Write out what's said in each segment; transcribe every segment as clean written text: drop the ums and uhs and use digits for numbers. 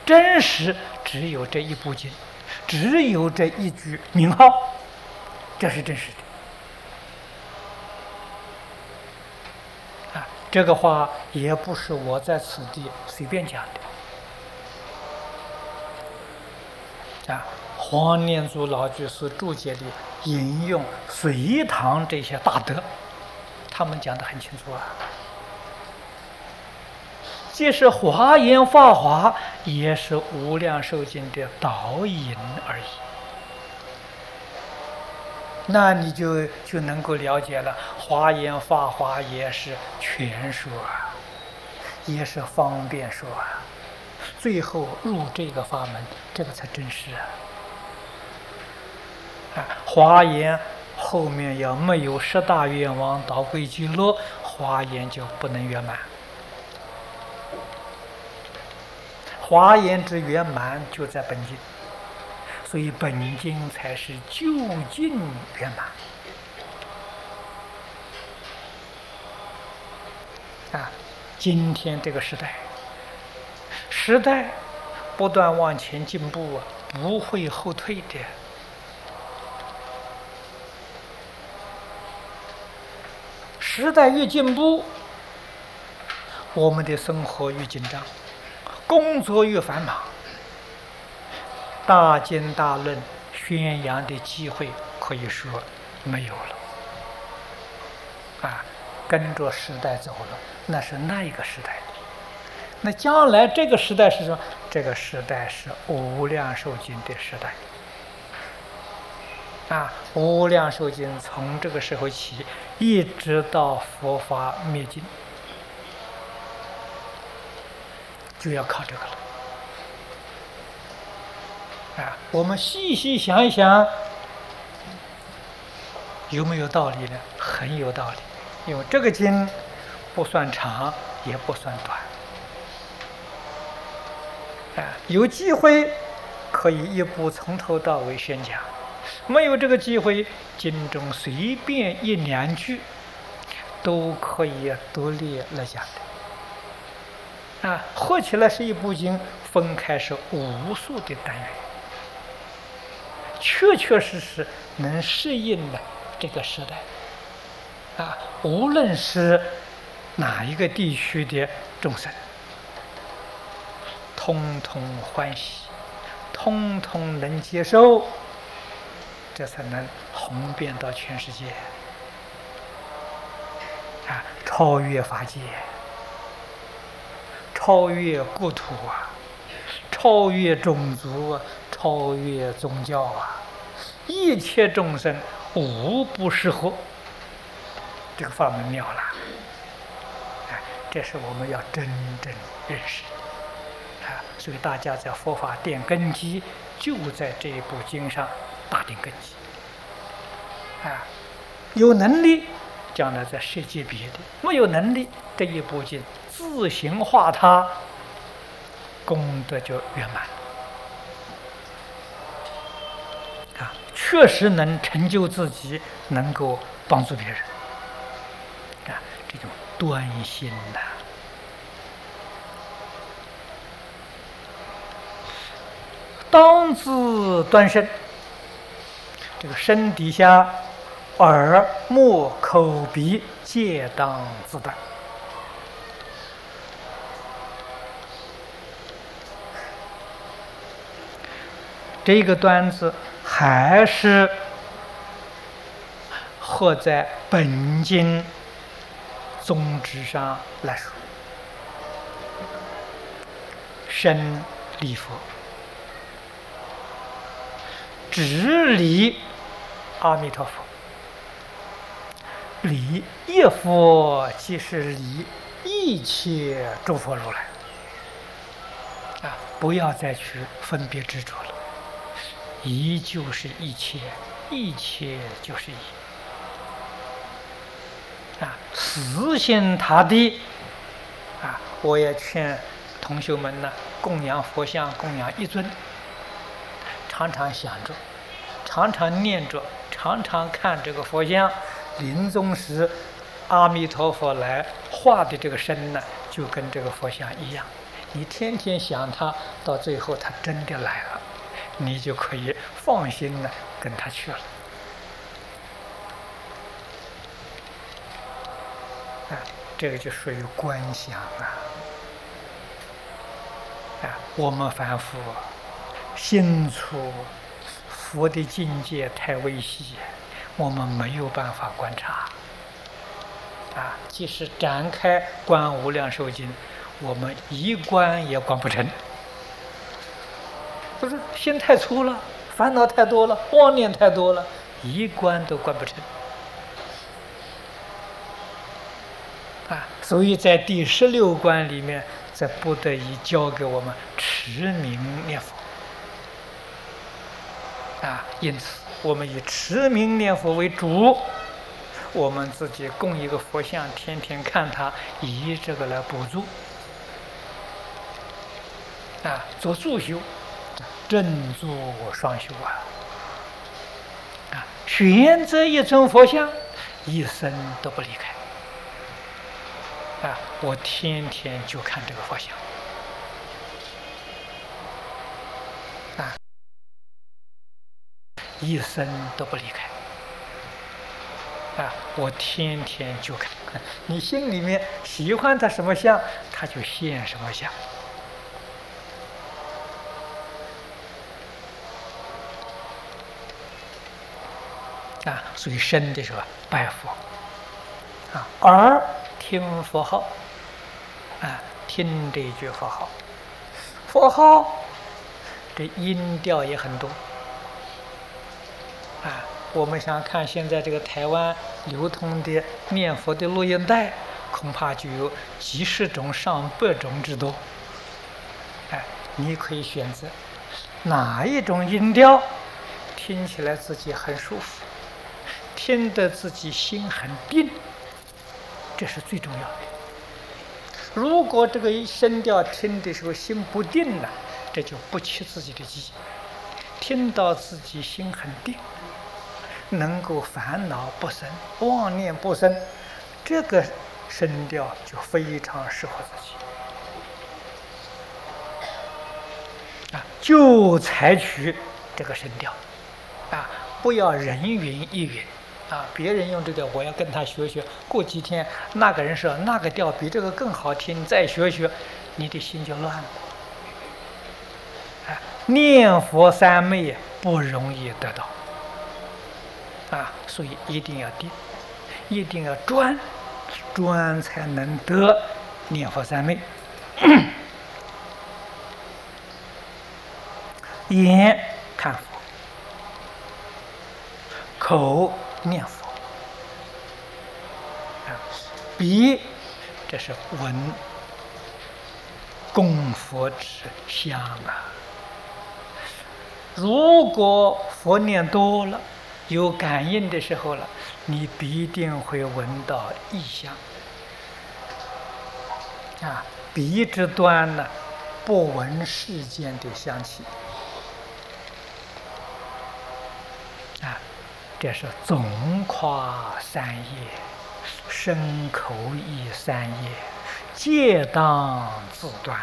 真实只有这一部经，只有这一句名号，这是真实的。这个话也不是我在此地随便讲的。黄念祖老居士注解里引用隋唐这些大德，他们讲得很清楚啊。即使华严法华，也是无量寿经的导引而已。那你就能够了解了，华严法华也是全说啊，也是方便说啊。最后入这个法门，这个才真实啊。华严后面要没有十大愿望导归极乐，华严就不能圆满。华严之圆满就在本经，所以本经才是究竟圆满。今天这个时代不断往前进步啊，不会后退的。时代越进步，我们的生活越紧张，工作越繁忙，大经大论宣扬的机会可以说没有了。跟着时代走了，那是那一个时代的。那将来这个时代是什么？这个时代是无量寿经的时代。无量寿经从这个时候起，一直到佛法灭尽，就要靠这个了。我们细细想一想，有没有道理呢？很有道理，因为这个经不算长，也不算短。有机会可以一部从头到尾宣讲。没有这个机会，经中随便一两句都可以独立来讲的。合起来是一部经，分开是无数的单元，确确实实能适应了这个时代。无论是哪一个地区的众生，通通欢喜，通通能接受，这才能红遍到全世界。超越法界，超越国土啊，超越种族啊，超越宗教啊，一切众生无不适合。这个法门妙了。这是我们要真正认识的。所以大家在佛法奠根基，就在这一部经上打定根基。有能力将来再设计别的，没有能力，这一部经自行化他，功德就圆满。确实能成就自己，能够帮助别人。这种端心呐。当自端身，这个身底下耳目口鼻皆当自端。这个端字还是合在本经宗旨上来说，身礼佛，只礼阿弥陀佛，礼一佛即是礼一切诸佛如来。不要再去分别执着了，一就是一切，一切就是一。死心塌地我也劝同学们呢，供养佛像，供养一尊，常常想着，常常念着，常常看这个佛像，临终时阿弥陀佛来画的这个身呢，就跟这个佛像一样， 你天天想他，到最后他真的来了，你就可以放心的跟他去了。这个就属于观想我们凡夫心处佛的境界太微细，我们没有办法观察即使展开观无量寿经，我们一观也观不成。不是心太粗了，烦恼太多了，妄念太多了，一观都观不成所以在第16观里面，在不得已教给我们持名念佛因此我们以持名念佛为主，我们自己供一个佛像，天天看它，以这个来补助做助修，正坐双修选择一尊佛像，一生都不离开我天天就看这个佛像一生都不离开我天天就看。你心里面喜欢他什么像，他就现什么像所以生的时候拜佛耳听佛号听这一句佛号，佛号这音调也很多我们想看现在这个台湾流通的念佛的录音带，恐怕就有几十种上百种之多你可以选择哪一种音调听起来自己很舒服，听得自己心很定，这是最重要的。如果这个声调听的时候心不定了，这就不切自己的机。听到自己心很定，能够烦恼不生，妄念不生，这个声调就非常适合自己就采取这个声调不要人云亦云别人用这个我要跟他学学，过几天那个人说那个调比这个更好听，再学学，你的心就乱了念佛三昧不容易得到所以一定要定，一定要专才能得念佛三昧眼看佛，口念佛鼻这是闻供佛之香如果佛念多了，有感应的时候了，你必定会闻到异香鼻之端呢，不闻世间的香气这是总夸三业，身口意三业，皆当自断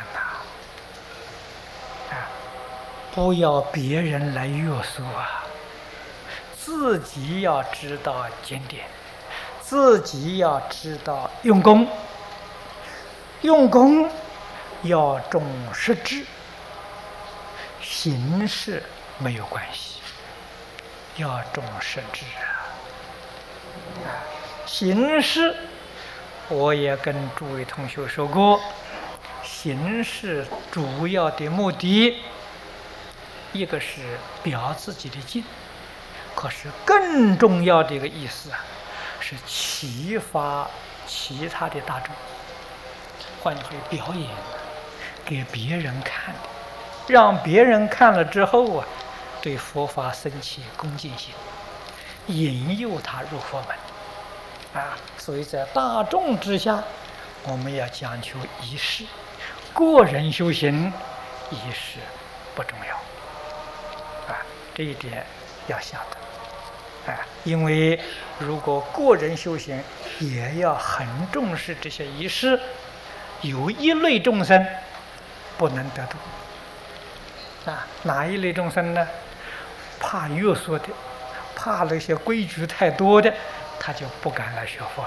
不要别人来约束自己要知道检点，自己要知道用功，用功要重实质，形式没有关系，要重实质形式我也跟诸位同学说过，形式主要的目的，一个是表自己的境，可是更重要的一个意思是启发其他的大众，换句话表演给别人看的，让别人看了之后对佛法生起恭敬心，引诱他入佛门所以在大众之下，我们要讲求仪式，个人修行仪式不重要这一点要晓得因为如果个人修行也要很重视这些仪式，有一类众生不能得度。哪一类众生呢？怕约束的，怕那些规矩太多的，他就不敢来学佛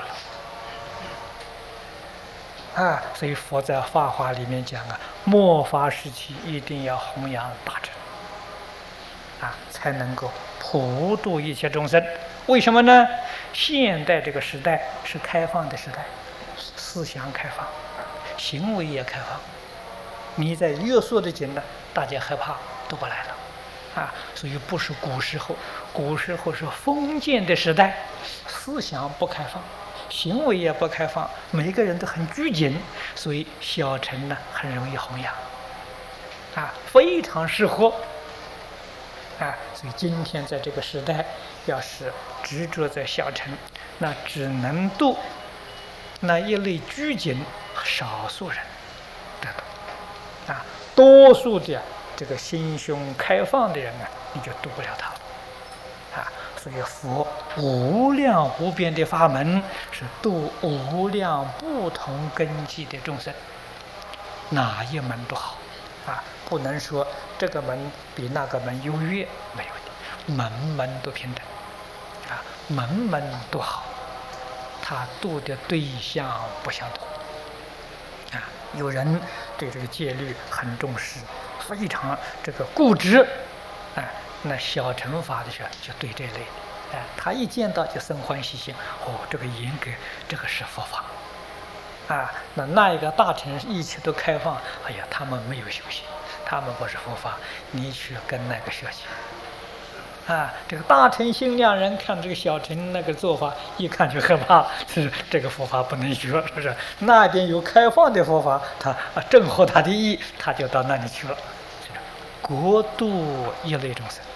了。所以佛在《法华》里面讲末法时期一定要弘扬大乘，才能够普度一切众生。为什么呢？现代这个时代是开放的时代，思想开放，行为也开放。你在约束的紧呢，大家害怕都不来了。所以不是古时候，古时候是封建的时代，思想不开放，行为也不开放，每个人都很拘谨，所以小乘呢很容易弘扬，非常适合。所以今天在这个时代，要是执着在小乘，那只能度那一类拘谨少数人得度，多数的这个心胸开放的人你就度不了他了。所以佛无量无边的法门是度无量不同根基的众生，哪一门都好。不能说这个门比那个门优越，没有的，门门都平等，门门都好，他度的对象不相同。有人对这个戒律很重视，非常这个固执，那小乘法的学就对这类的，他一见到就生欢喜心，这个严格，这个是佛法。那一个大乘一切都开放，他们没有修行，他们不是佛法，你去跟那个学习。这个大乘心量人看这个小乘那个做法，一看就害怕，是这个佛法不能学，是不是？那边有开放的佛法，他正合他的意，他就到那里去了。国度一类众生，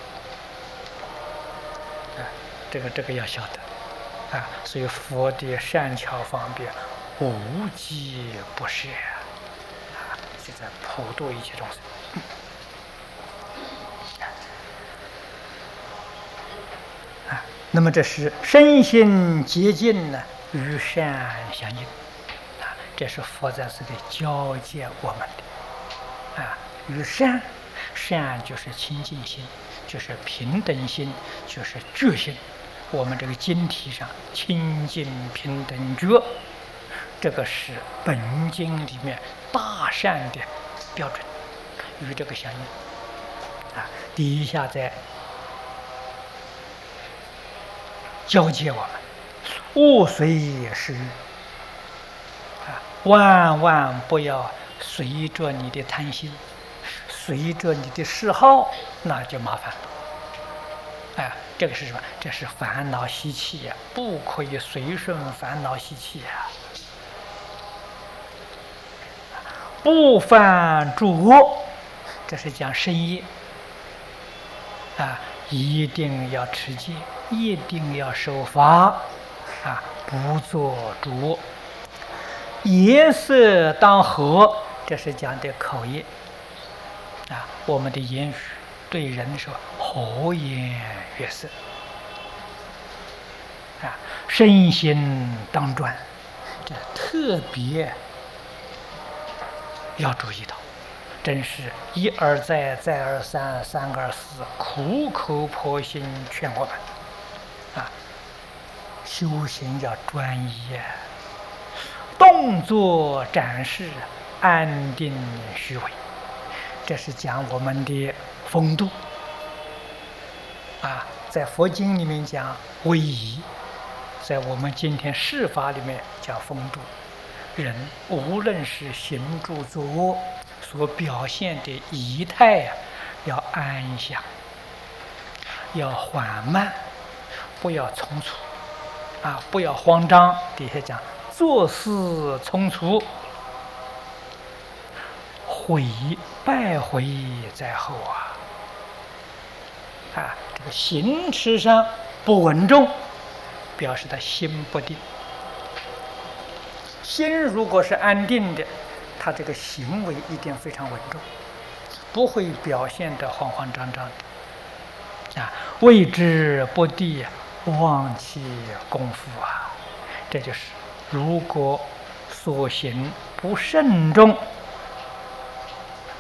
这个要晓得，所以佛的善巧方便无极不舍，就在普度一切众生。那么这是身心洁净呢，与善相应，这是佛在这里教诫我们的。与善，善就是清净心，就是平等心，就是觉心。我们这个经题上清净平等觉，这个是本经里面大善的标准，与这个相应。底下在教诫我们勿随时欲，万万不要随着你的贪心，随着你的嗜好，那就麻烦了。这个是什么？这是烦恼习气呀，不可以随顺烦恼习气呀。不犯诸恶，这是讲身业一定要持戒，一定要守法不做主。言色当和，这是讲的口业我们的言语对人说和颜悦色身心当专，这特别要注意到，真是一而再，再而三，三而四，苦口婆心劝我们修行要专一动作展示安定虚伪，这是讲我们的风度在佛经里面讲威仪，在我们今天世法里面讲风度。人无论是行住坐卧所表现的仪态要安详，要缓慢，不要匆促不要慌张。底下讲做事匆促，败悔在后这个行持上不稳重，表示他心不定。心如果是安定的，他这个行为一定非常稳重，不会表现得慌慌张张的位置不地，忘记功夫这就是如果所行不慎重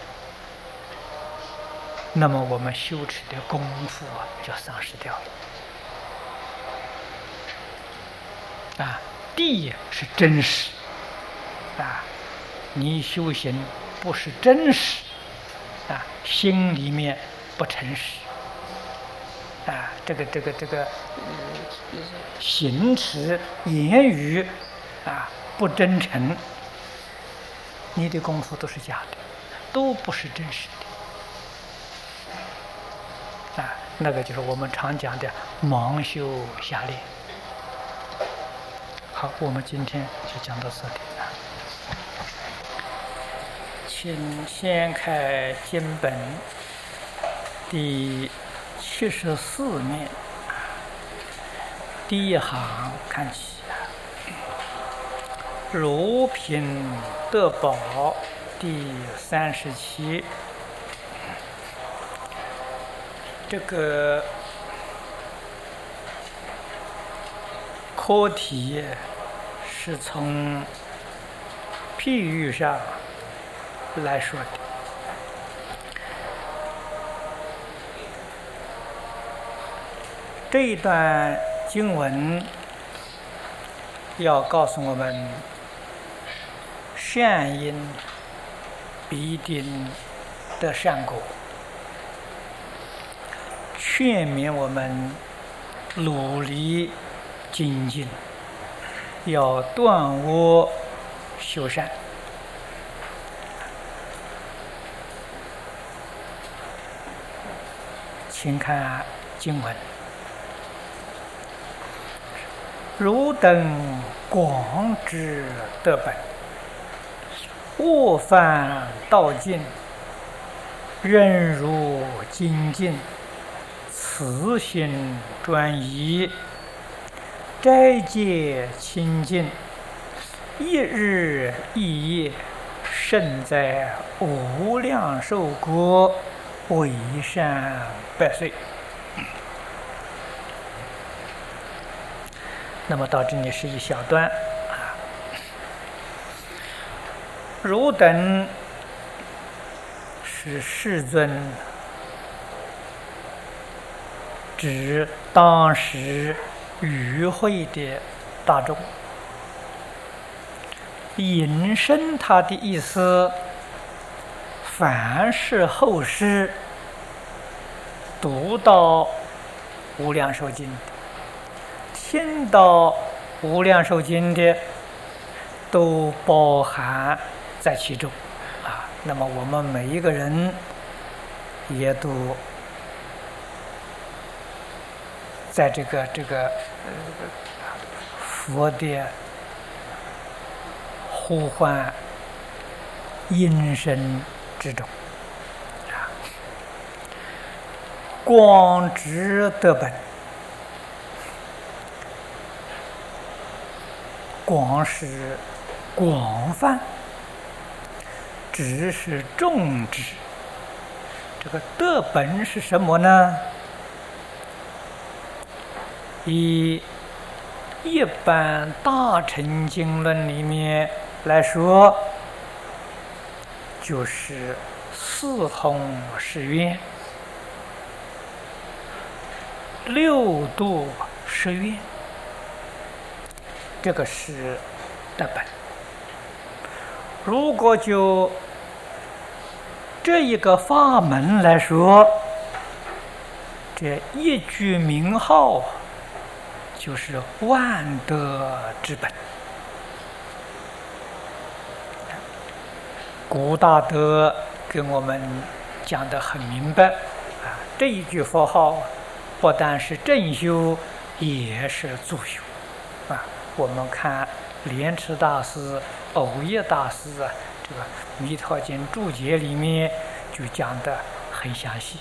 那么我们修持的功夫就丧失掉了。谛是真实你修行不是真实心里面不诚实这个行持言语不真诚，你的功夫都是假的，都不是真实的那个就是我们常讲的盲修瞎练。好，我们今天就讲到这里了。请先开经本第74面，第一行看起。如品德宝第37，这个课题是从譬喻上来说的。这一段经文要告诉我们，善因必定得善果，劝勉我们努力精进，要断恶修善。请看经文：汝等广知德本，恶犯道尽，忍辱精进，慈心专一，斋戒清净，一日一夜，胜在无量寿国，为善百岁。那么到这里是一小段汝等是世尊指当时与会的大众，引申他的意思，凡是后世读到无量寿经，听到无量寿经的，都包含在其中那么我们每一个人也都在这个佛的呼唤音声之中广知德本。广是广泛，知是重知。这个德本是什么呢？以一般大乘经论里面来说，就是四弘誓愿、六度誓愿，这个是德本。如果就这一个法门来说，这一句名号就是万德之本。古大德跟我们讲得很明白这一句佛号不但是正修，也是助修我们看莲池大师、藕益大师这个《弥陀经》注解里面就讲得很详细。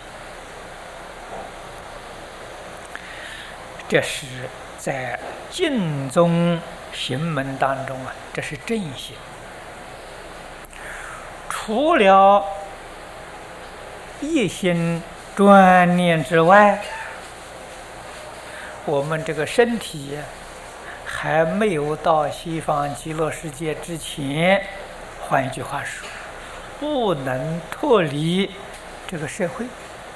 这是在净宗行门当中这是正行。除了一心专念之外，我们这个身体还没有到西方极乐世界之前，换一句话说，不能脱离这个社会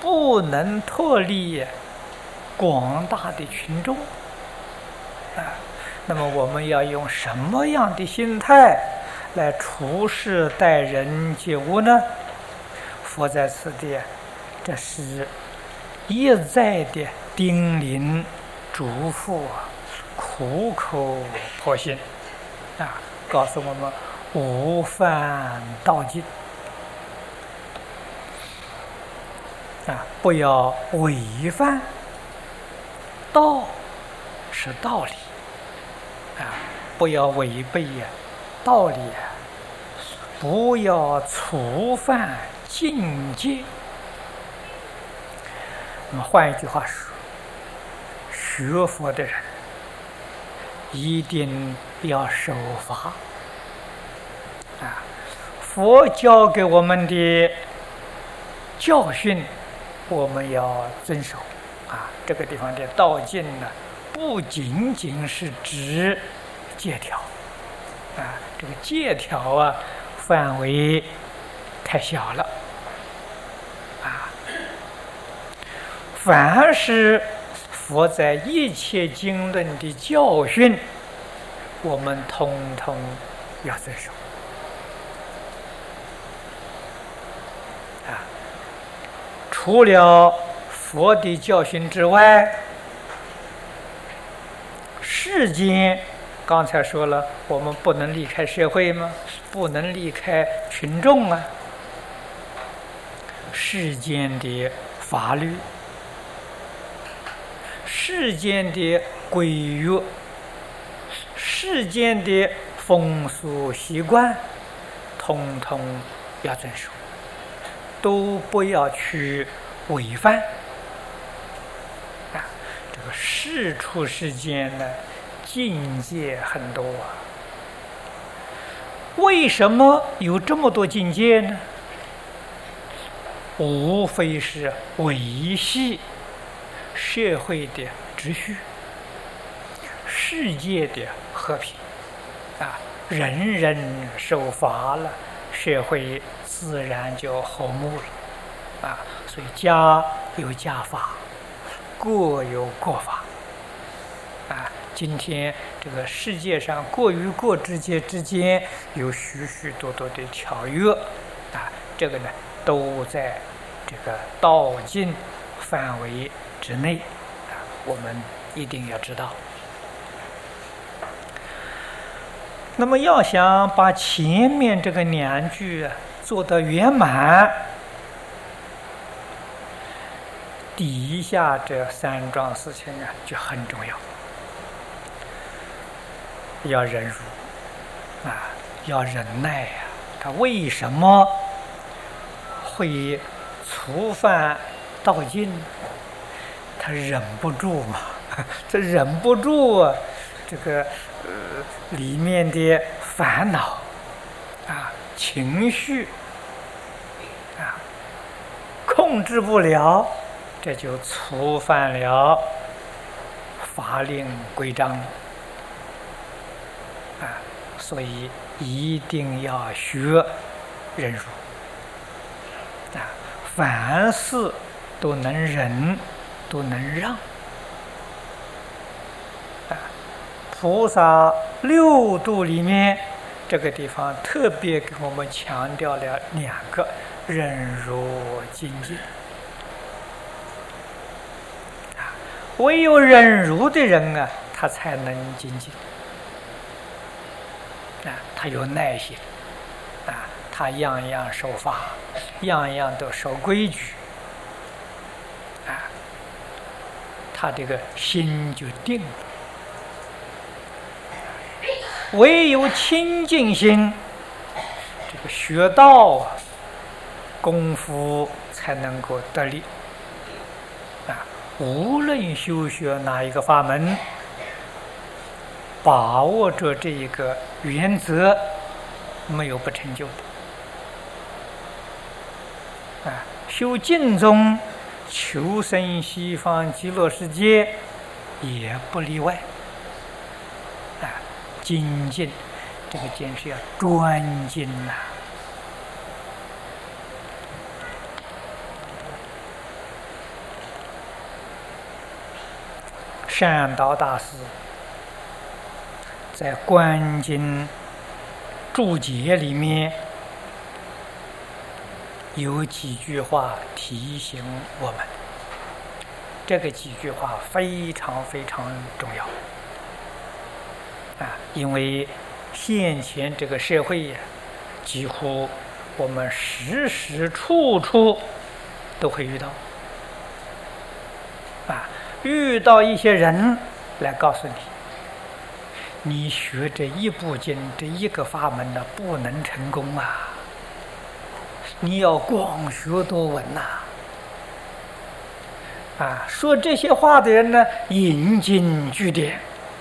不能脱离广大的群众啊。那么我们要用什么样的心态来处事待人接物呢？佛在此地，这是一再的叮咛嘱咐，苦口婆心啊，告诉我们无犯道尽啊，不要违犯道是道理啊，不要违背道理，不要触犯境界。那么换一句话说，学佛的人一定要守法啊！佛教给我们的教训，我们要遵守啊！这个地方的道尽呢，不仅仅是指戒条啊，这个戒条啊，范围太小了啊！凡是佛在一切经论的教训，我们通通要遵守啊！除了佛的教训之外，世间刚才说了，我们不能离开社会吗？不能离开群众啊！世间的法律、世间的规约、世间的风俗习惯，统统要遵守，都不要去违反啊！这个世出世间呢，境界很多啊。为什么有这么多境界呢？无非是维系社会的秩序、世界的和平啊，人人守法了，社会自然就和睦了啊。所以家有家法，国有国法啊。今天这个世界上国与国之间有许许多多的条约啊，这个呢都在这个道尽范围之内啊，我们一定要知道。那么要想把前面这个2句做得圆满，底下这3桩事情就很重要，要忍辱啊，要忍耐呀。他为什么会触犯道尽？他忍不住嘛，这忍不住啊，这个里面的烦恼啊、情绪啊，控制不了，这就触犯了法令规章啊，所以一定要学忍辱啊，凡事都能忍，都能让啊。菩萨6度里面，这个地方特别给我们强调了2个：忍辱精进啊。唯有忍辱的人啊，他才能精进啊，他有耐心啊，他样样守法，样样都守规矩啊，他这个心就定了。唯有清净心，这个学道啊，功夫才能够得力啊。无论修学哪一个法门，把握着这一个原则，没有不成就的啊。修净宗，求生西方极乐世界，也不例外啊。精进，这个精是要专精呐善导大师在观经注解里面有几句话提醒我们，这个几句话非常非常重要因为现前这个社会呀，几乎我们时时处处都会遇到遇到一些人来告诉你，你学这一部经这一个法门呢，不能成功你要广学多闻说这些话的人呢，引经据典，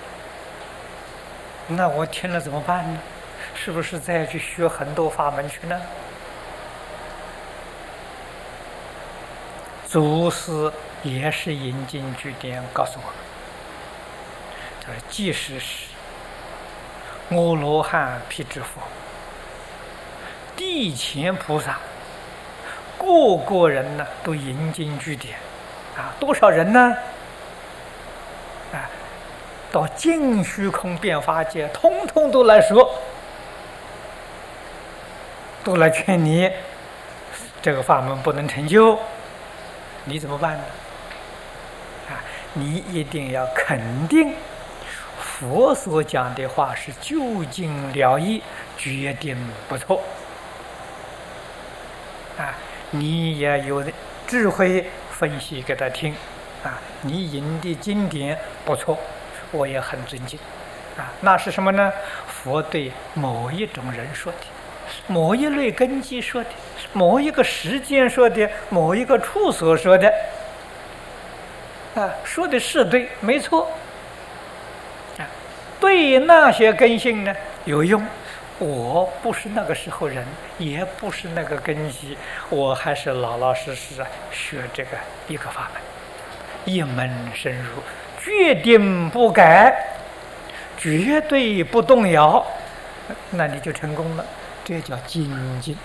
那我听了怎么办呢？是不是再去学很多法门去呢？祖师也是引经据典告诉我们，他说即使是阿罗汉、辟支佛、地前菩萨，个个人呢都引经据典多少人呢？到尽虚空遍法界，通通都来说，都来劝你这个法门不能成就，你怎么办呢？你一定要肯定佛所讲的话是究竟了义，决定不错你也有智慧分析给他听你引的经典不错，我也很尊敬那是什么呢？佛对某一种人说的，某一类根基说的，某一个时间说的，某一个处所说的说的是对，没错对那些根性呢有用。我不是那个时候人，也不是那个根基，我还是老老实实学这个一个法门，一门深入，决定不改，绝对不动摇，那你就成功了，这叫精进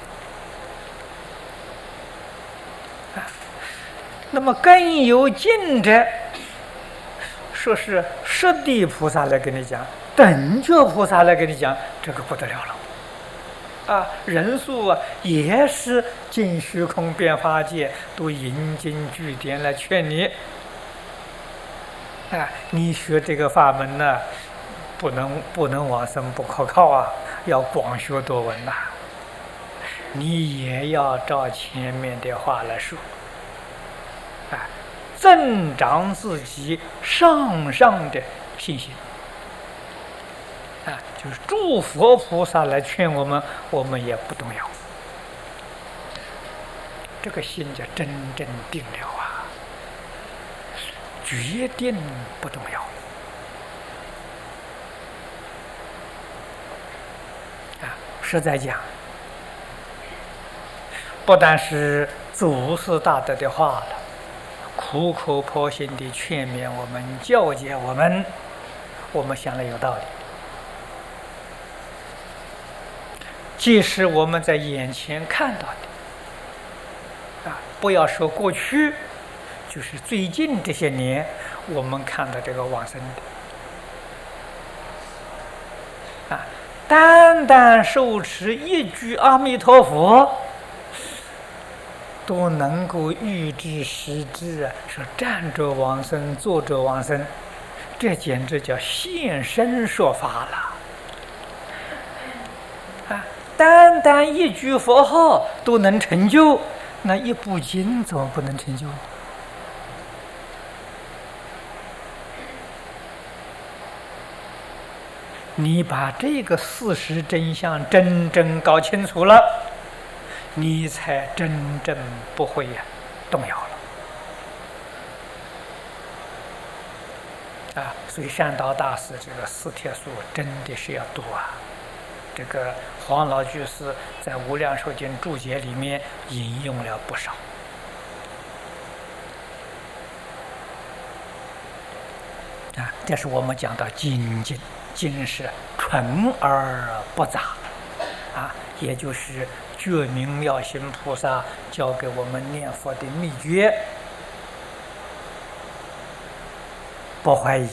那么更有劲者，说是十地菩萨来跟你讲，等觉菩萨来跟你讲，这个不得了了人数也是尽虚空遍法界，都引经据典来劝你你学这个法门呢，不能往生不可靠要广学多闻你也要照前面的话来说增长自己上的信心就是诸佛菩萨来劝我们，我们也不动摇，这个心就真正定了决定不动摇实在讲，不但是祖师大德的话了，苦口婆心地劝勉我们，教诫我们，我们想了有道理。即使我们在眼前看到的不要说过去，就是最近这些年我们看到这个往生的单单受持一句阿弥陀佛，都能够预知时至说站着往生，坐着往生，这简直叫现身说法了单单一句佛号都能成就，那一部经怎么不能成就？你把这个事实真相真正搞清楚了，你才真正不会动摇了所以善导大师这个四帖书真的是要读这个黄老居士在《无量寿经》注解里面引用了不少这是我们讲到精进，精是纯而不杂也就是觉明妙行菩萨教给我们念佛的秘诀不怀疑，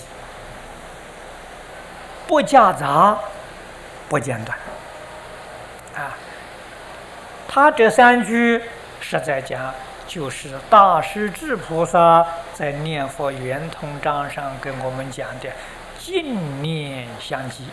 不夹杂，不间断。他这3句实在讲，就是大势至菩萨在念佛圆通章上跟我们讲的净念相继。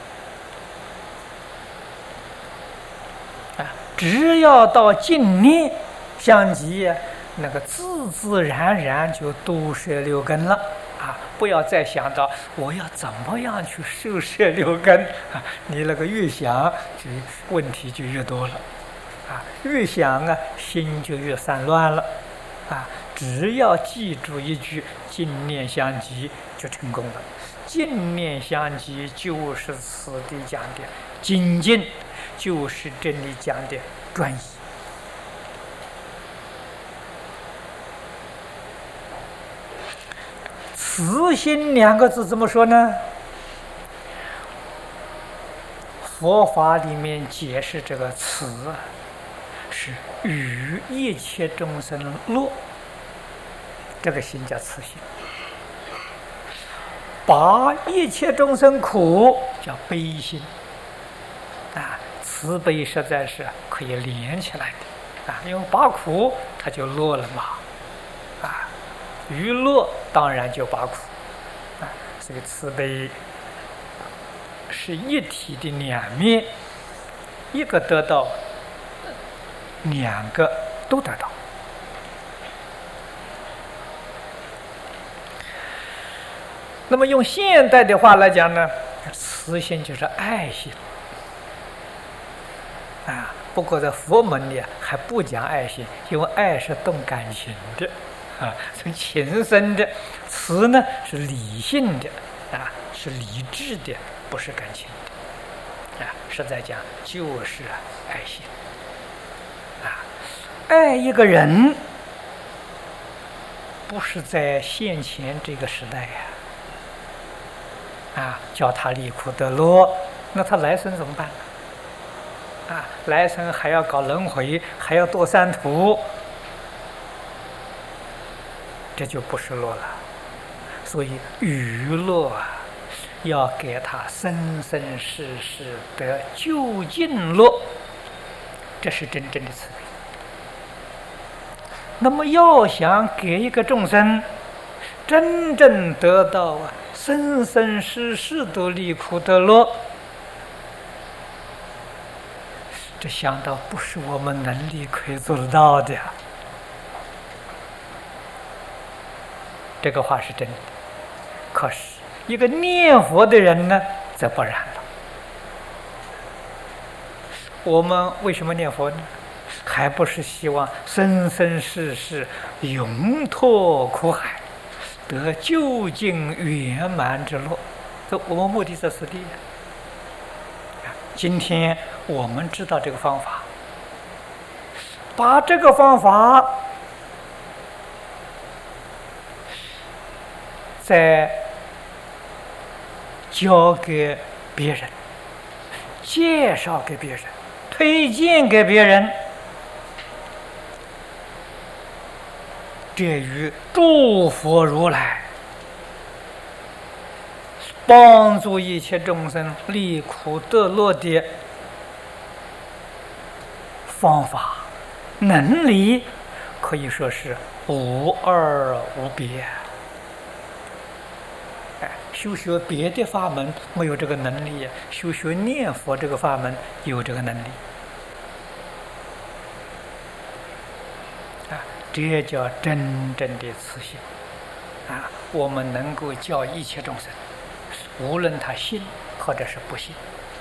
只要到净念相继，那个自自然然就度摄6根了。不要再想到我要怎么样去受摄6根，你那个越想，就问题就越多了。越想心就越散乱了。只要记住一句净念相继就成功了。净念相继就是此地讲的精进，就是这里讲的专一。慈心2个字怎么说呢？佛法里面解释这个慈是与一切众生乐，这个心叫慈心；拔一切众生苦叫悲心。慈悲实在是可以连起来的。因为拔苦它就乐了嘛。于乐当然就拔苦。所以慈悲是一体的2面，一个得到，2个都得到。那么用现代的话来讲呢，慈心就是爱心。不过在佛门里还不讲爱心，因为爱是动感情的，是情深的；慈呢是理性的，是理智的，不是感情的。实在讲就是爱心。爱一个人，不是在现前这个时代叫他离苦得乐，那他来生怎么办？来生还要搞轮回，还要堕三途，这就不是乐了。所以娱乐要给他生生世世得究竟乐，这是真正的慈悲。那么要想给一个众生真正得到生生世世都离苦得乐，这想到不是我们能力可以做得到的。这个话是真的。可是一个念佛的人呢，则不然了。我们为什么念佛呢？还不是希望生生世世永脱苦海，得究竟圆满之乐。这我们目的在此地。今天我们知道这个方法，把这个方法再教给别人，介绍给别人，推荐给别人，这与诸佛如来帮助一切众生离苦得乐的方法能力，可以说是无二无别。修学别的法门没有这个能力，修学念佛这个法门有这个能力。这叫真正的慈心。我们能够教一切众生，无论他信或者是不信，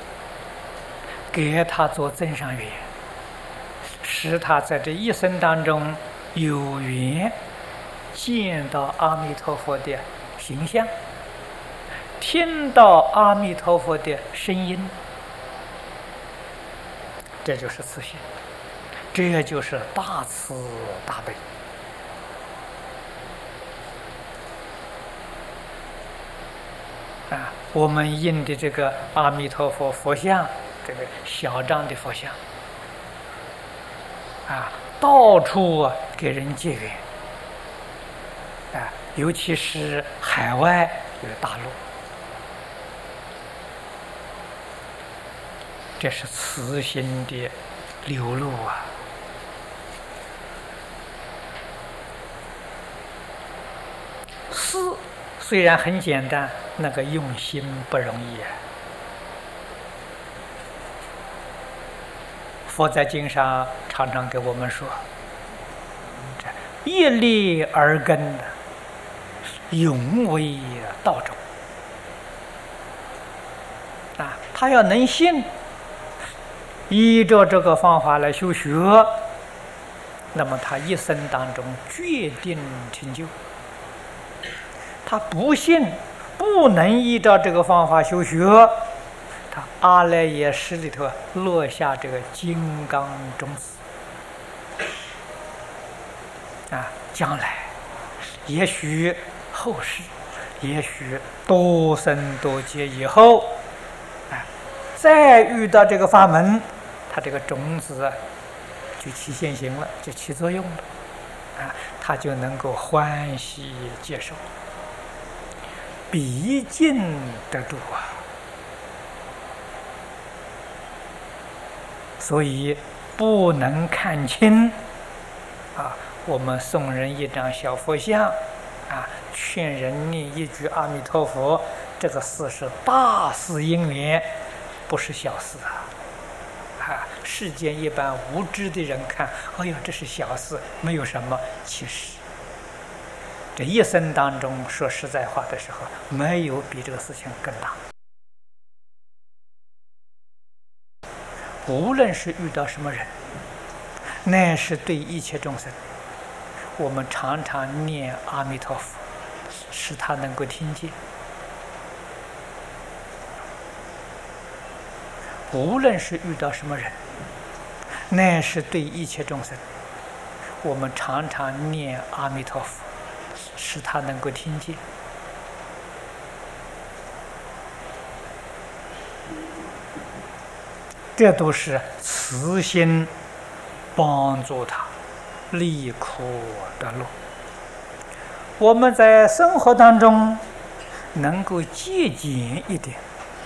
给他做增上缘，使他在这一生当中有缘见到阿弥陀佛的形象，听到阿弥陀佛的声音，这就是慈心，这就是大慈大悲。我们印的这个阿弥陀佛佛像，这个小张的佛像，到处给人结缘， 尤其是海外有大陆，这是慈心的流露啊！事虽然很简单，那个用心不容易啊。佛在经上常常给我们说：“一粒而根，永为道种。”啊，他要能信，依着这个方法来修学，那么他一生当中决定成就。他不信，不能依照这个方法修学，他阿赖耶识里头落下这个金刚种子啊，将来也许后世，也许多生多劫以后，再遇到这个法门，他这个种子就起现行了，就起作用了啊，他就能够欢喜接受，毕竟得度啊。所以不能看轻啊！我们送人一张小佛像啊，劝人念一句阿弥陀佛，这个事是大事因缘，不是小事啊！啊，世间一般无知的人看，哎呦，这是小事，没有什么。其实这一生当中，说实在话的时候，没有比这个事情更大。无论是遇到什么人，乃是对一切众生，我们常常念阿弥陀佛，使他能够听见。无论是遇到什么人，乃是对一切众生，我们常常念阿弥陀佛，使他能够听见。这都是慈心帮助他离苦得乐。我们在生活当中能够节俭一点，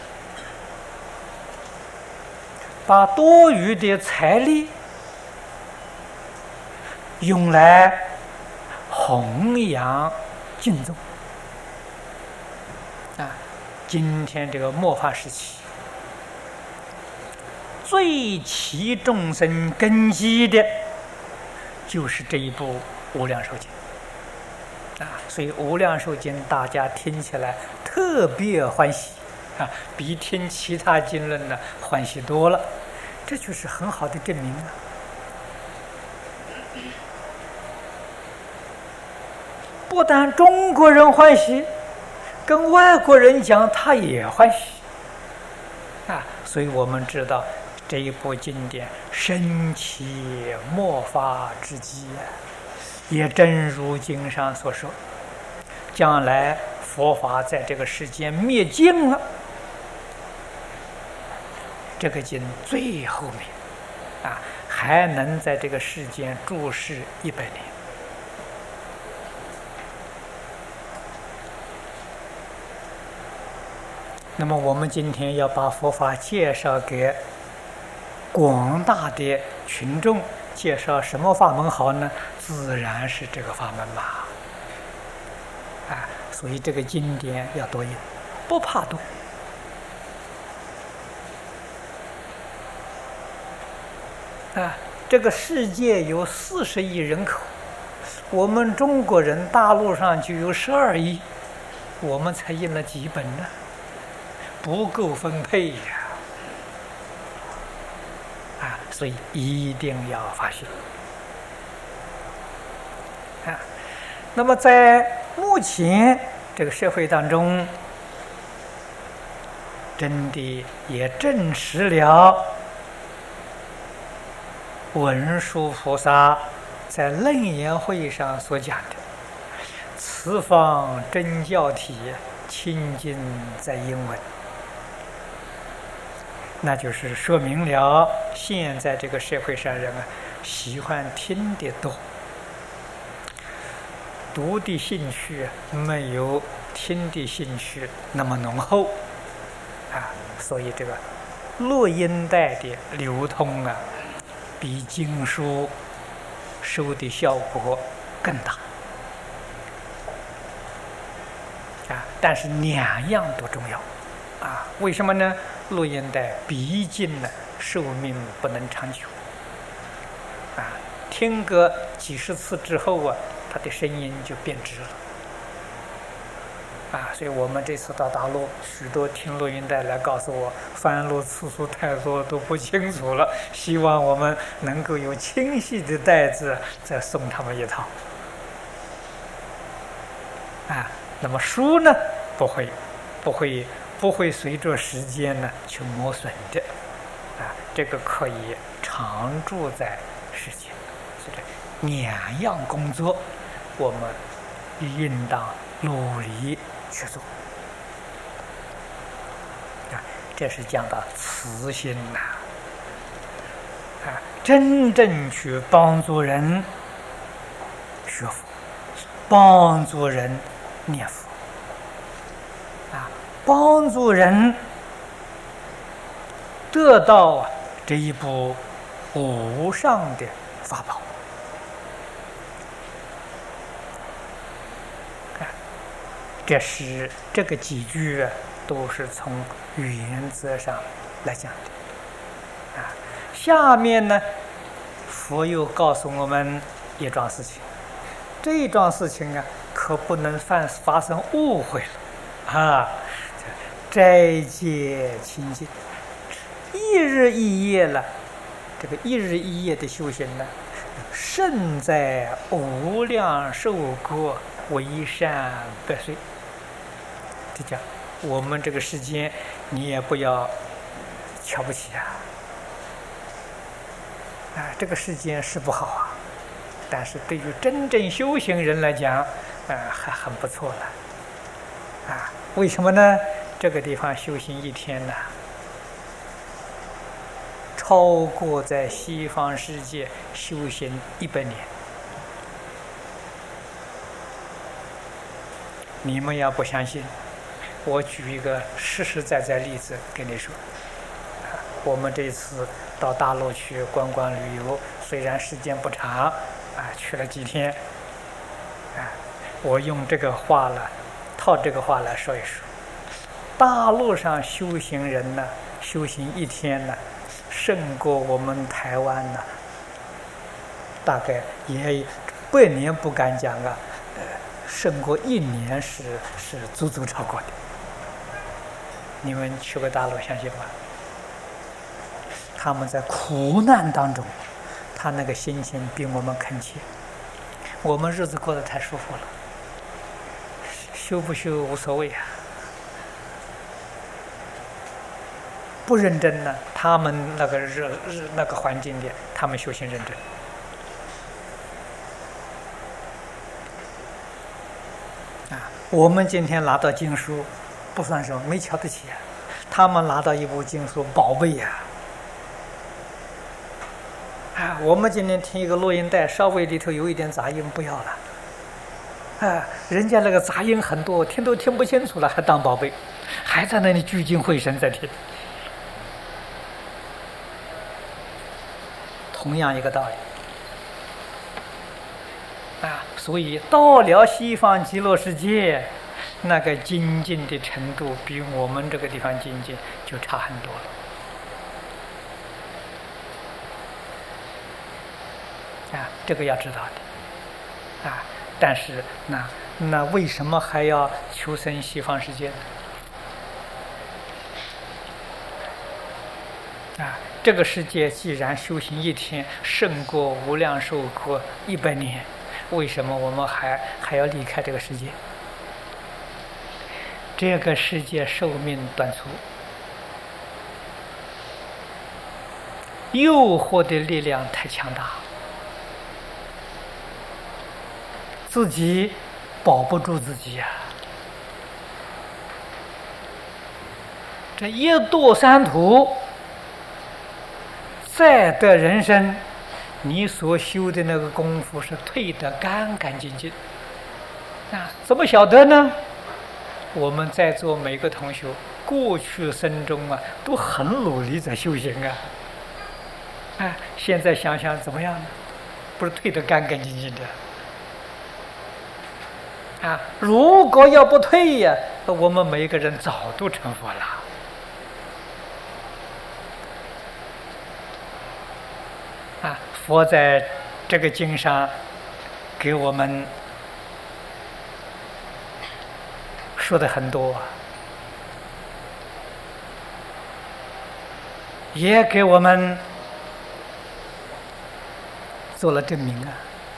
把多余的财力用来弘扬敬重啊！今天这个末法时期，最起众生根基的，就是这一部《无量寿经》啊，所以《无量寿经》大家听起来特别欢喜啊，比听其他经论呢欢喜多了，这就是很好的证明啊。不但中国人欢喜，跟外国人讲他也欢喜啊，所以我们知道。这一部经典深其末法之机，也正如经上所说，将来佛法在这个世间灭尽了，这个经最后面啊，还能在这个世间住世100年。那么我们今天要把佛法介绍给广大的群众，介绍什么法门好呢？自然是这个法门嘛。啊，所以这个经典要多印，不怕多。啊，这个世界有40亿人口，我们中国人大陆上就有12亿，我们才印了几本呢？不够分配呀。所以一定要发心啊！那么在目前这个社会当中，真的也证实了文殊菩萨在楞严会上所讲的“此方真教体，清净在英文”。那就是说明了现在这个社会上人喜欢听得多， 读的兴趣没有听的兴趣那么浓厚所以这个录音带的流通比经书收的效果更大但是两样都重要为什么呢？录音带毕竟寿命不能长久听个几十次之后它的声音就变质了所以我们这次到大陆，许多听录音带来告诉我翻录次数太多都不清楚了，希望我们能够有清晰的带子再送他们一套那么书呢不会随着时间去磨损的这个可以常驻在世间。两样工作我们应当努力去做这是讲到慈心真正去帮助人学佛，帮助人念佛帮助人得到这一部无上的法宝这个几句都是从原则上来讲的下面呢，佛又告诉我们一桩事情，这一桩事情可不能发生误会了斋戒清净，一日一夜了，这个一日一夜的修行呢，胜在无量寿国为善百岁。就讲我们这个世间，你也不要瞧不起这个世间是不好但是对于真正修行人来讲还很不错了为什么呢？这个地方修行一天超过在西方世界修行100年。你们要不相信，我举一个实实在在例子跟你说我们这次到大陆去观光旅游，虽然时间不长去了几天我用这个话套这个话来说一说，大陆上修行人修行一天胜过我们台湾大概也100年不敢讲胜过1年是足足超过的。你们去过大陆相信吗？他们在苦难当中，他那个心情比我们恳切，我们日子过得太舒服了，修不修无所谓不认真他们那个环境里，他们修行认真我们今天拿到经书不算什么，没瞧得起他们拿到一部经书宝贝我们今天听一个录音带，稍微里头有一点杂音不要了人家那个杂音很多，听都听不清楚了，还当宝贝，还在那里聚精会神在听。同样一个道理所以到了西方极乐世界，那个精进的程度比我们这个地方精进就差很多了这个要知道的但是那为什么还要求生西方世界呢？这个世界既然修行一天胜过无量寿国100年，为什么我们还要离开这个世界？这个世界寿命短促，诱惑的力量太强大，自己保不住自己这一堕三途，再得人生，你所修的那个功夫是退得干干净净怎么晓得呢？我们在座每个同学过去生中都很努力在修行现在想想怎么样呢？不是退得干干净净的如果要不退我们每一个人早都成佛了佛在这个经上给我们说的很多也给我们做了证明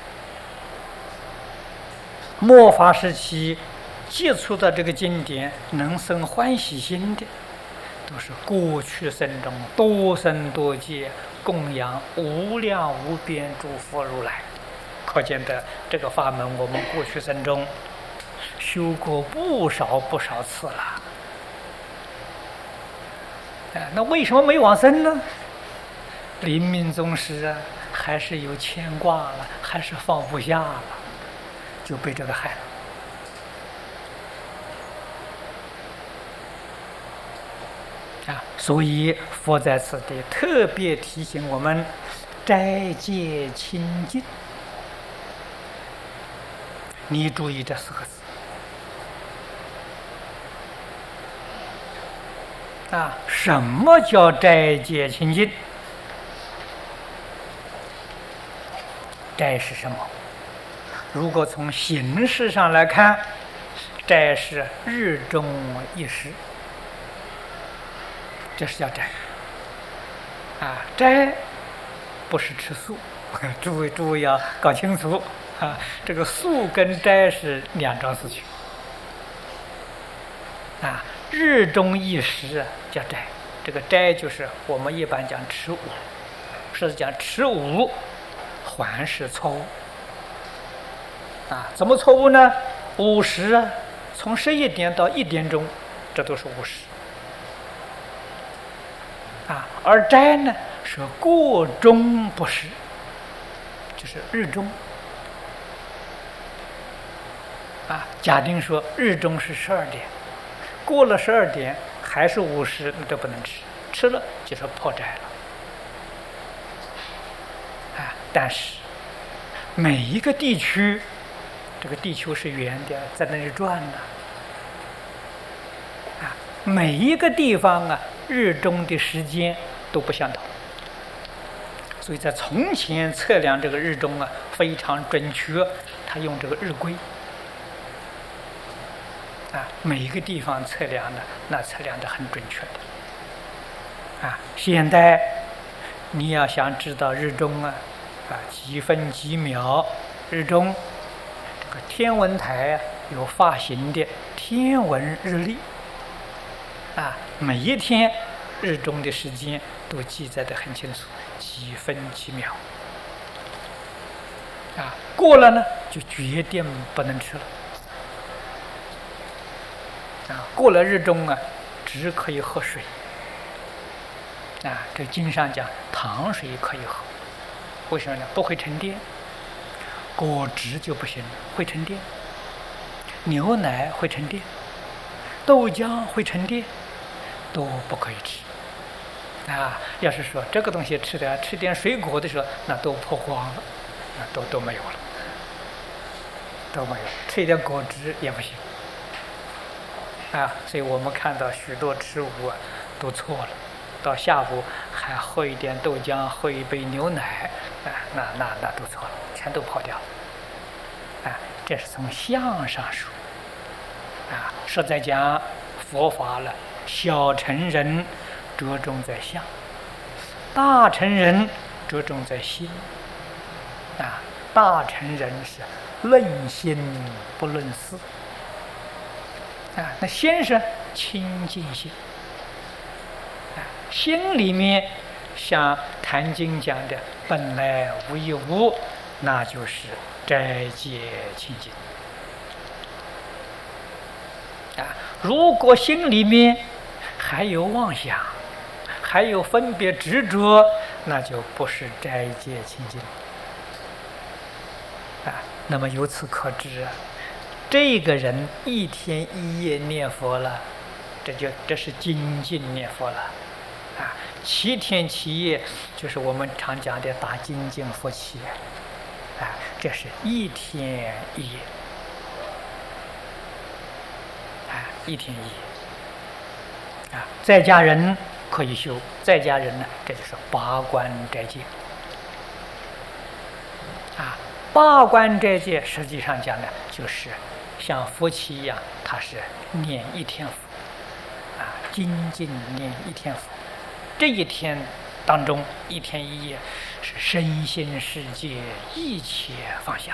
末法时期接触到这个经典能生欢喜心的，都是过去生中多生多劫供养无量无边诸佛如来，可见的这个法门我们过去生中修过不少次了那为什么没往生呢？临命终时还是有牵挂了，还是放不下了，就被这个害了所以佛在此地特别提醒我们斋戒清净。你注意这4个字什么叫斋戒清净？斋是什么？如果从形式上来看，斋是日中一时，这是叫斋斋不是吃素诸位要搞清楚这个素跟斋是2桩事情日中一时叫斋，这个斋就是我们一般讲持午，是讲持午还是错误怎么错误呢？午时从11点到1点钟，这都是午时而斋呢是过中不食，就是日中假定说日中是12点，过了12点还是午时，那都不能吃，吃了就是破斋了但是每一个地区，这个地球是圆的，在那里转每一个地方日中的时间都不相同，所以在从前测量这个日中非常准确，他用这个日晷每一个地方测量的那测量的很准确的现在你要想知道日中几分几秒日中，这个天文台有发行的天文日历每一天日中的时间都记载得很清楚，几分几秒过了呢就决定不能吃了过了日中只可以喝水这经上讲糖水可以喝，为什么呢？不会沉淀。果汁就不行了，会沉淀。牛奶会沉淀，豆浆会沉淀，都不可以吃要是说这个东西吃点水果的时候，那都破光了，都没有了，都没有。吃一点果汁也不行所以我们看到许多吃午都错了，到下午还喝一点豆浆，喝一杯牛奶那都错了，全都跑掉了这是从相上说实在讲佛法了，小乘人着重在相，大乘人着重在心大乘人是论心不论事那心是清净心心里面像《坛经》讲的本来无一物，那就是斋戒清净如果心里面还有妄想，还有分别执着，那就不是斋戒清净那么由此可知这个人一天一夜念佛了，这是精进念佛了，啊，7天7夜就是我们常讲的打精进佛七，啊，这是1天1夜，啊，1天1夜，啊，在家人可以修，在家人呢，这就是八关斋戒，啊，八关斋戒实际上讲呢，就是像佛七一样，它是念1天佛，啊，精进念1天佛，这一天当中1天1夜是身心世界一切放下，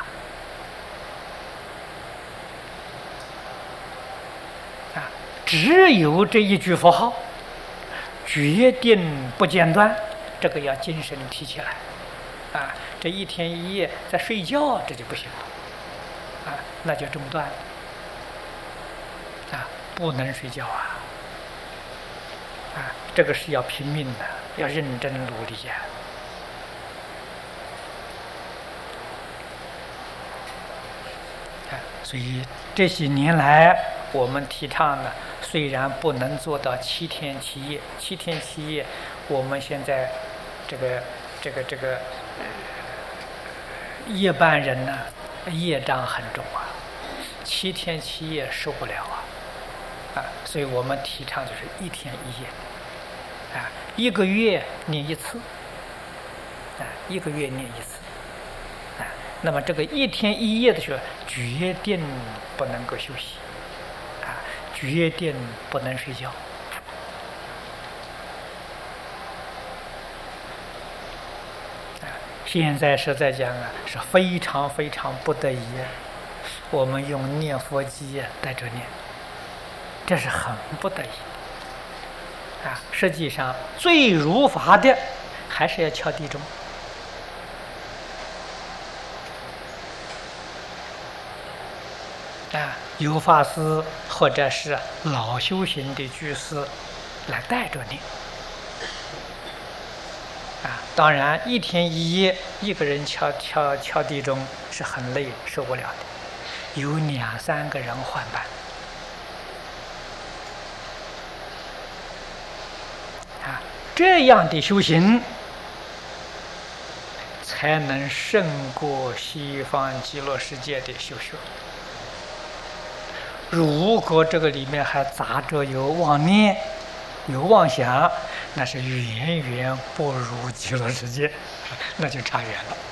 啊，只有这一句佛号，决定不间断，这个要精神提起来，啊，这1天1夜在睡觉这就不行了，啊，那就中断了，啊，不能睡觉啊，啊，这个是要拼命的，要认真努力呀，啊，所以这些年来我们提倡的，虽然不能做到7天7夜，7天7夜，我们现在这个夜班人呢，业障很重啊，7天7夜受不了啊，啊，所以我们提倡就是1天1夜，啊，1个月念1次，啊，1个月念1次，啊，那么这个1天1夜的时候，决定不能够休息，啊，决定不能睡觉。现在实在讲啊，是非常非常不得已，我们用念佛机带着念，这是很不得已啊。实际上最如法的还是要敲地钟啊，有法师或者是老修行的居士来带着念。啊，当然1天1夜一个人敲地钟是很累，受不了的，有2、3个人换班。啊，这样的修行才能胜过西方极乐世界的修学。如果这个里面还杂着有妄念、有妄想，那是远远不如极乐世界，那就差远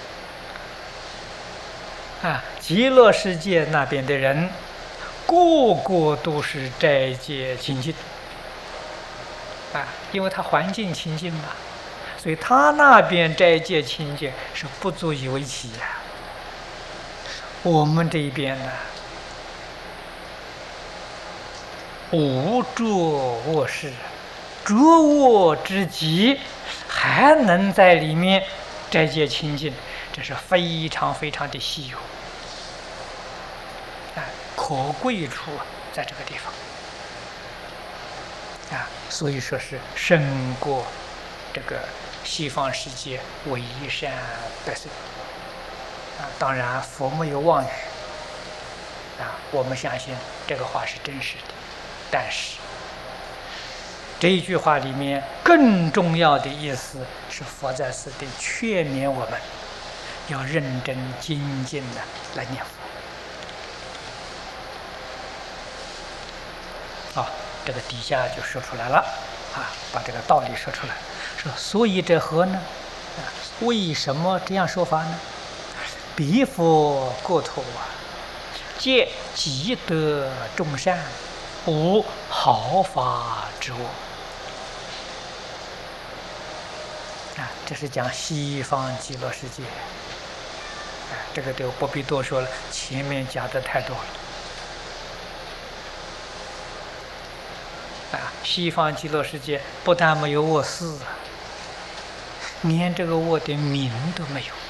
了。啊，极乐世界那边的人，个个都是斋戒清净，啊，因为他环境清净嘛，所以他那边斋戒清净是不足以为奇呀。我们这边呢，无着卧室，着卧之极，还能在里面斋戒清净，这是非常非常的稀有，啊，可贵处在这个地方，啊，所以说是胜过这个西方世界为善百岁，啊，当然佛没有妄语，啊，我们相信这个话是真实的，但是这一句话里面更重要的意思是佛在此地劝勉我们要认真精进的来念佛。啊，这个底下就说出来了，啊，把这个道理说出来，说所以者何呢？啊，为什么这样说法呢？彼佛国土啊，皆积德众善，无毫发之恶。啊，这是讲西方极乐世界，啊，这个就不必多说了，前面讲的太多了。啊，西方极乐世界不但没有卧室，连这个卧的名都没有。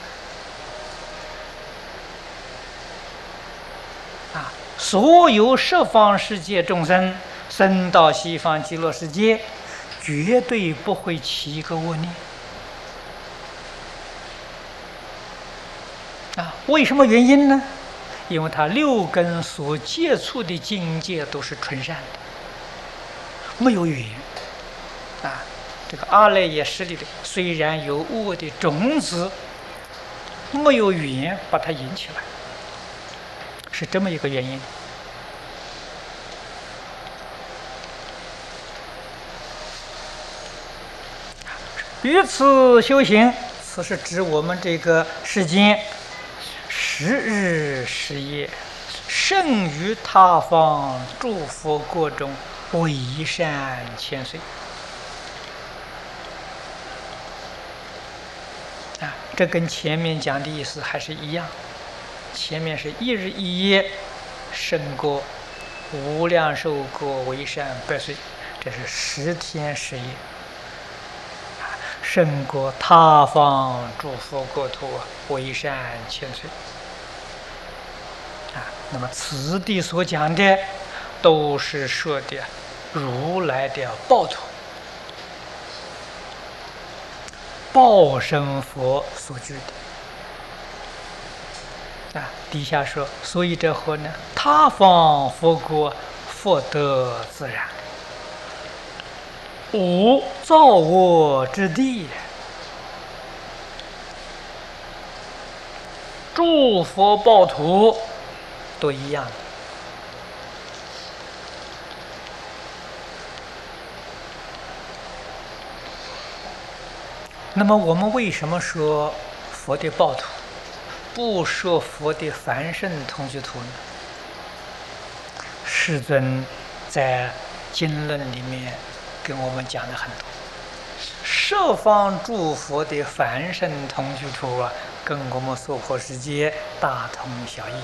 啊，所有十方世界众生生到西方极乐世界，绝对不会起一个恶念。啊，为什么原因呢？ 因为他六根所接触的境界都是纯善的，没有缘啊。这个阿赖耶识里的虽然有恶的种子，没有缘把它引起来，是这么一个原因。于此修行，此是指我们这个世间10日10夜，胜于他方诸佛国中为善千岁。这跟前面讲的意思还是一样。前面是1日1夜胜过无量寿国为善100岁，这是10天10夜，胜过他方诸佛国土为善千岁。那么此地所讲的都是说的如来的报土，报身佛所具的。底下说，所以这何呢？他方佛国，福德自然，无造恶之地。诸佛报土都一样。那么我们为什么说佛的报土，不说佛的凡圣同居土呢？世尊在经论里面跟我们讲了很多，十方诸佛的凡圣同居土跟我们娑婆世界大同小异，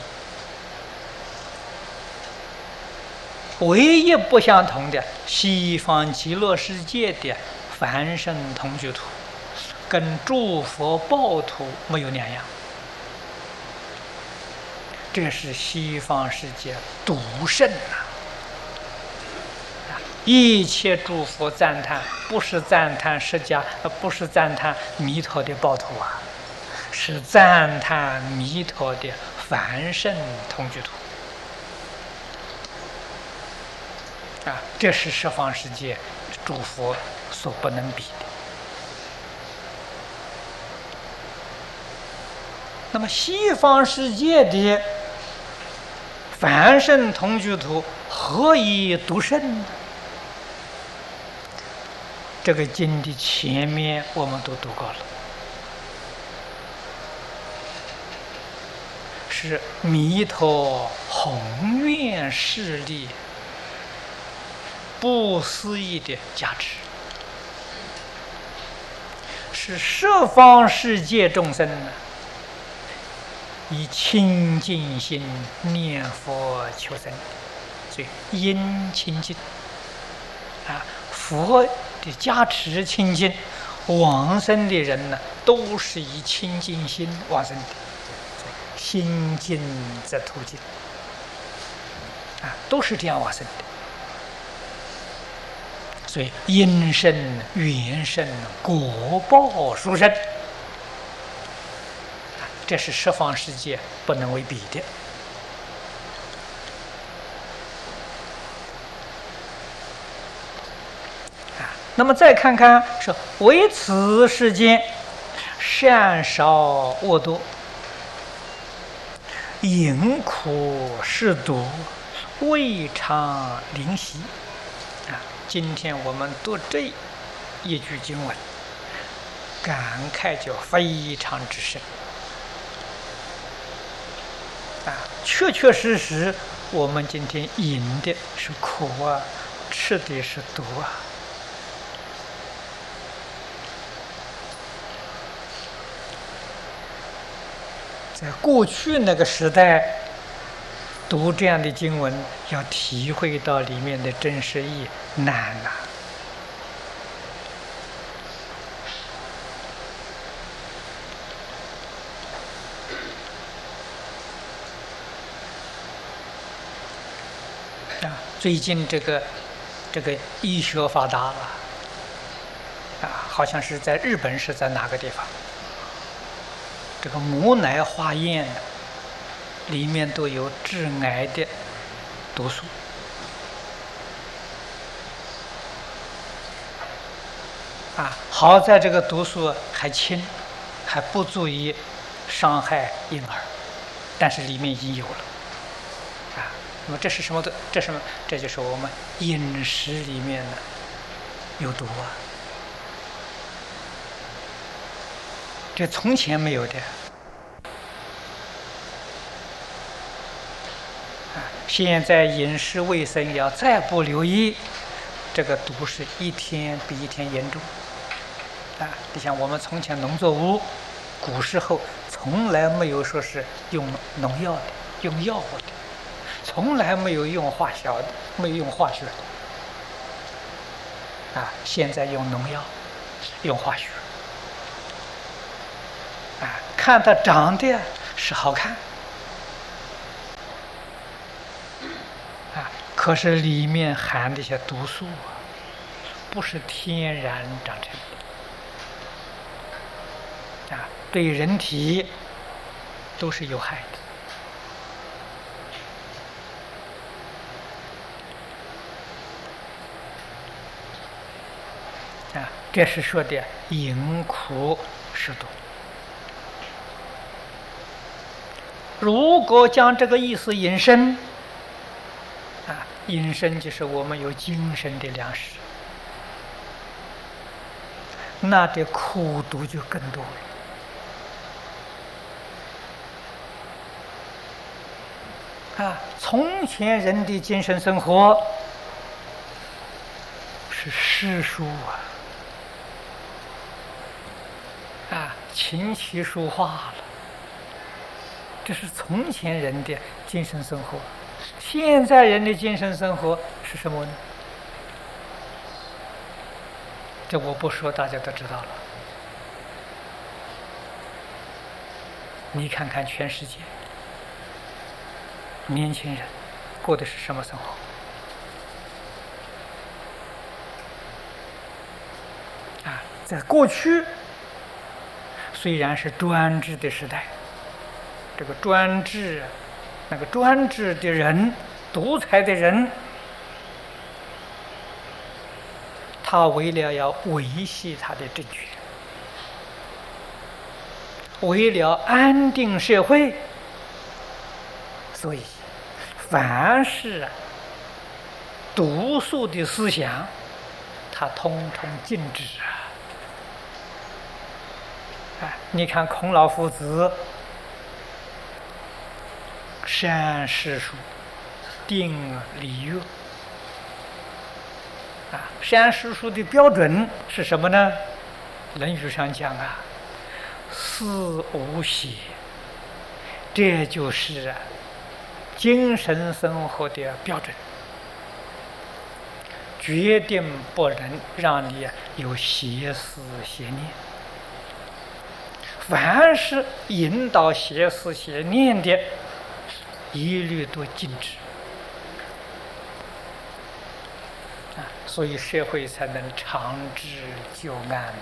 唯一不相同的，西方极乐世界的凡圣同居土跟诸佛报土没有两样，这是西方世界独胜一切诸佛赞叹，不是赞叹释迦，不是赞叹弥陀的报土是赞叹弥陀的凡圣同居土这是十方世界诸佛所不能比的。那么西方世界的凡圣同居土何以独胜呢？这个经的前面我们都读过了，是弥陀宏愿势力不思议的加持，是十方世界众生以清净心念佛求生，所以因清净佛的加持清净，往生的人都是以清净心往生的，心净则途径都是这样往生的。所以因生、缘生、果报殊胜，这是十方世界不能为比的。那么再看看，说唯此世间善少恶多，淫苦嗜毒，未尝灵习。今天我们读这一句经文，感慨就非常之深确确实实我们今天饮的是苦吃的是毒在过去那个时代读这样的经文，要体会到里面的真实意难最近这个医学发达了好像是在日本，是在哪个地方？这个母奶化验里面都有致癌的毒素。好在这个毒素还轻，还不足以伤害婴儿，但是里面已经有了。那么这是什么的？这什么？这就是我们饮食里面的有毒啊！这从前没有的。现在饮食卫生要再不留意，这个毒是一天比一天严重。你像我们从前农作物，古时候从来没有说是用农药的，用药物的。从来没有用化学的，没有用化学的。现在用农药，用化学。看它长得是好看，可是里面含的一些毒素不是天然长成的，对人体都是有害的。这是说的饮苦食毒。如果将这个意思引申，引申就是我们有精神的粮食，那这苦毒就更多了。从前人的精神生活是诗书琴棋书画了，这是从前人的精神生活。现在人的精神生活是什么呢？这我不说，大家都知道了。你看看全世界年轻人过的是什么生活？在过去虽然是专制的时代，这个专制，那个专制的人，独裁的人，他为了要维系他的政权，为了安定社会，所以凡是毒素的思想，他统统禁止你看孔老夫子善诗书，定礼乐善诗书的标准是什么呢？论语上讲思无邪，这就是精神生活的标准，决定不能让你有邪思邪念。凡是引导邪思邪念的，一律都禁止所以社会才能长治久安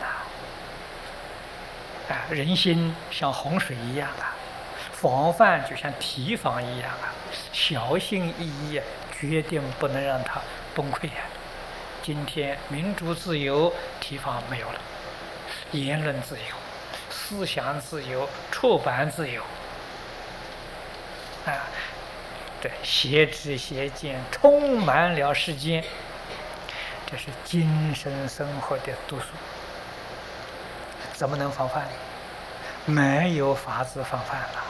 人心像洪水一样防范就像提防一样小心翼翼，决定不能让它崩溃今天民主自由提防没有了，言论自由、思想自由、出版自由对，邪知邪见充满了世间，这是精神生活的毒素，怎么能防范呢？没有法子防范了。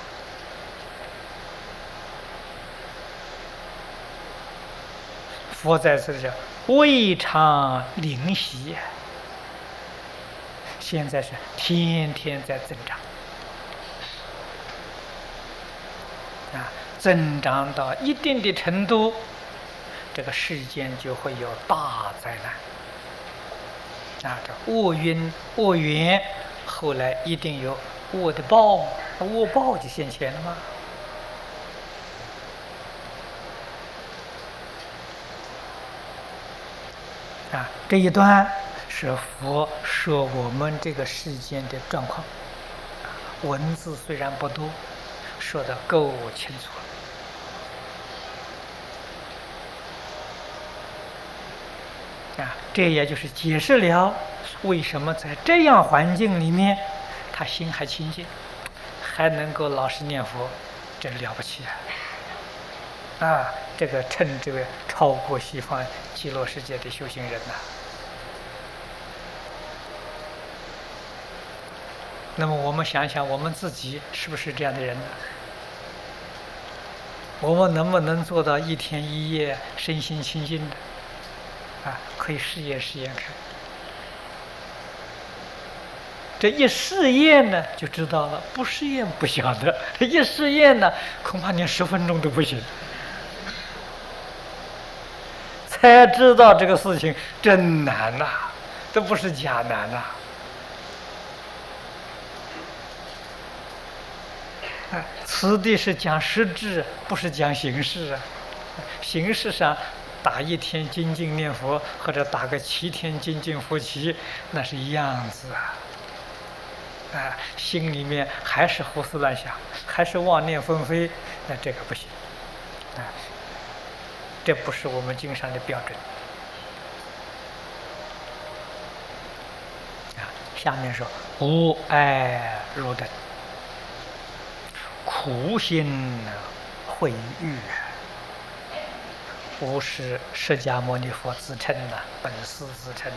佛在这里未尝灵犀现在是天天在增长增长到一定的程度，这个世间就会有大灾难这恶因恶缘，后来一定有恶的报，恶报就现前了吗？这一段是佛说我们这个世间的状况，文字虽然不多， 说得够清楚了。这也就是解释了为什么在这样环境里面，他心还清净，还能够老实念佛，真了不起这个称之为超过西方极乐世界的修行人呐。那么我们想想，我们自己是不是这样的人呢？我们能不能做到一天一夜身心清净的？可以试验看。这一试验呢，就知道了；不试验不晓得。一试验呢，恐怕连10分钟都不行，才知道这个事情真难呐，这不是假难呐。此地是讲实质，不是讲形式啊。形式上打1天精进念佛，或者打个7天精进佛七，那是一样子心里面还是胡思乱想，还是妄念纷飞，那这个不行这不是我们经上的标准下面说无爱如等，苦心毁誉。无是释迦牟尼佛自称本师自称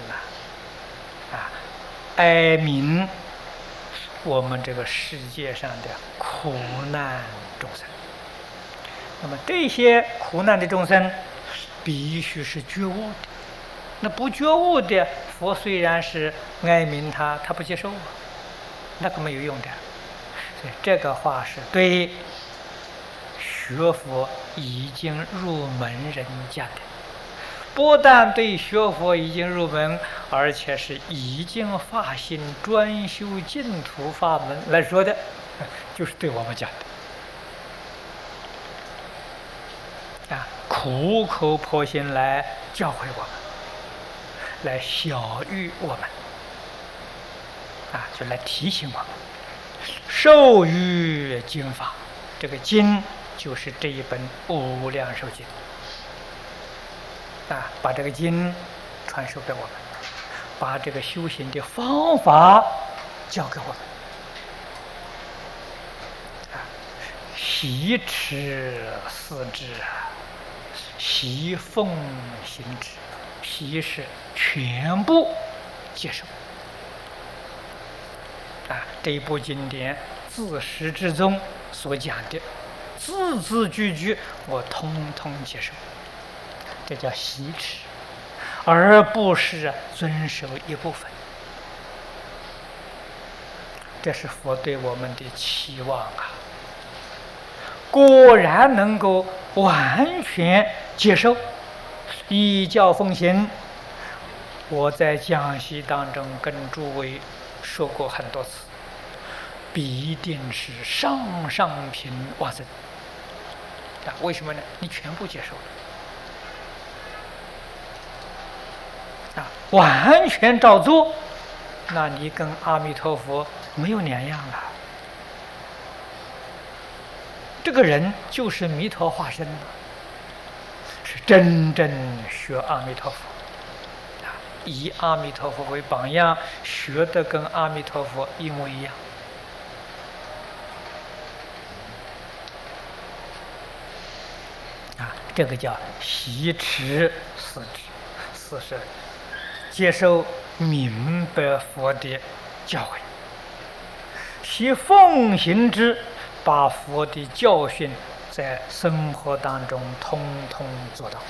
哀悯我们这个世界上的苦难众生。那么这些苦难的众生必须是觉悟的，那不觉悟的佛虽然是哀悯他不接受那个没有用的。所以这个话是对学佛已经入门人家的，不但对学佛已经入门，而且是已经发心专修净土法门来说的，就是对我们讲的苦口婆心来教诲我们，来晓谕我们就来提醒我们，授予经法。这个经就是这一本无量寿经把这个经传授给我们，把这个修行的方法教给我们习持四之习奉行之。习是全部接受这一部经典自始至终所讲的字字句句我通通接受，这叫习持，而不是遵守一部分。这是佛对我们的期望果然能够完全接受，依教奉行。我在讲习当中跟诸位说过很多次，必定是上品往生为什么呢？你全部接受了完全照做，那你跟阿弥陀佛没有两样了。这个人就是弥陀化身是真正学阿弥陀佛以阿弥陀佛为榜样，学的跟阿弥陀佛一模一样这个叫习持四智。四是接受明白佛的教诲，习奉行之，把佛的教训在生活当中通通做到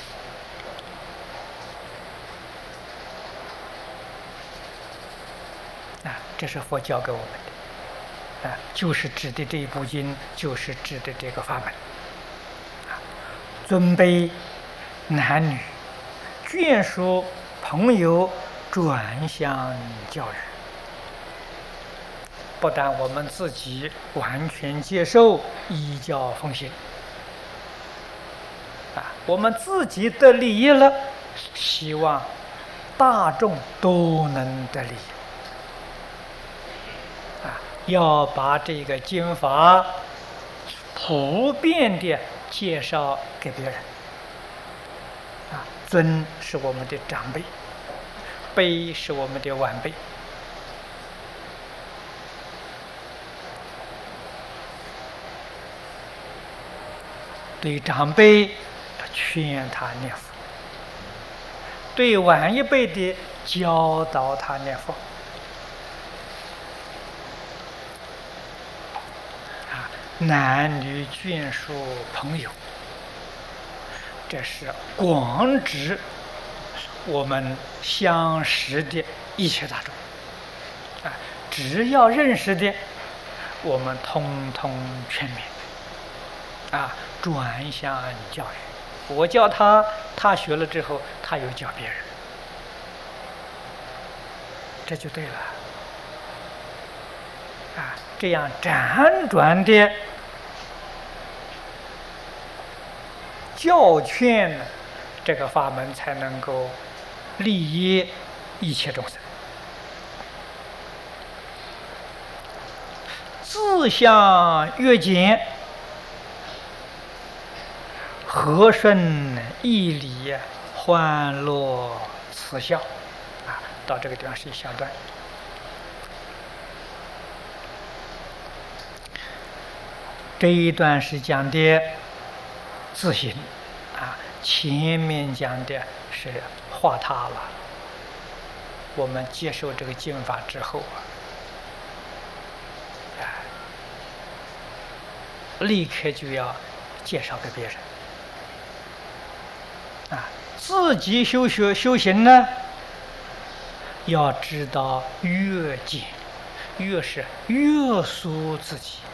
这是佛教给我们的就是指的这一部经，就是指的这个法门尊卑男女眷属朋友转相教育，不但我们自己完全接受依教奉行我们自己得利益了，希望大众都能得利益要把这个经法普遍的介绍给别人。尊是我们的长辈，卑是我们的晚辈。对长辈劝他念佛，对晚一辈的教导他念佛。男女眷属朋友，这是广指我们相识的一切大众。只要认识的，我们通通劝勉。转向教育，我教他，他学了之后，他又教别人，这就对了。这样辗转的教劝，这个法门才能够利益一切众生。自相越简，和顺义理，欢乐慈孝。到这个地方是一小段。这一段是讲的自行，前面讲的是化他了。我们接受这个经法之后立刻就要介绍给别人。自己修行呢，要知道约见，约是约束自己。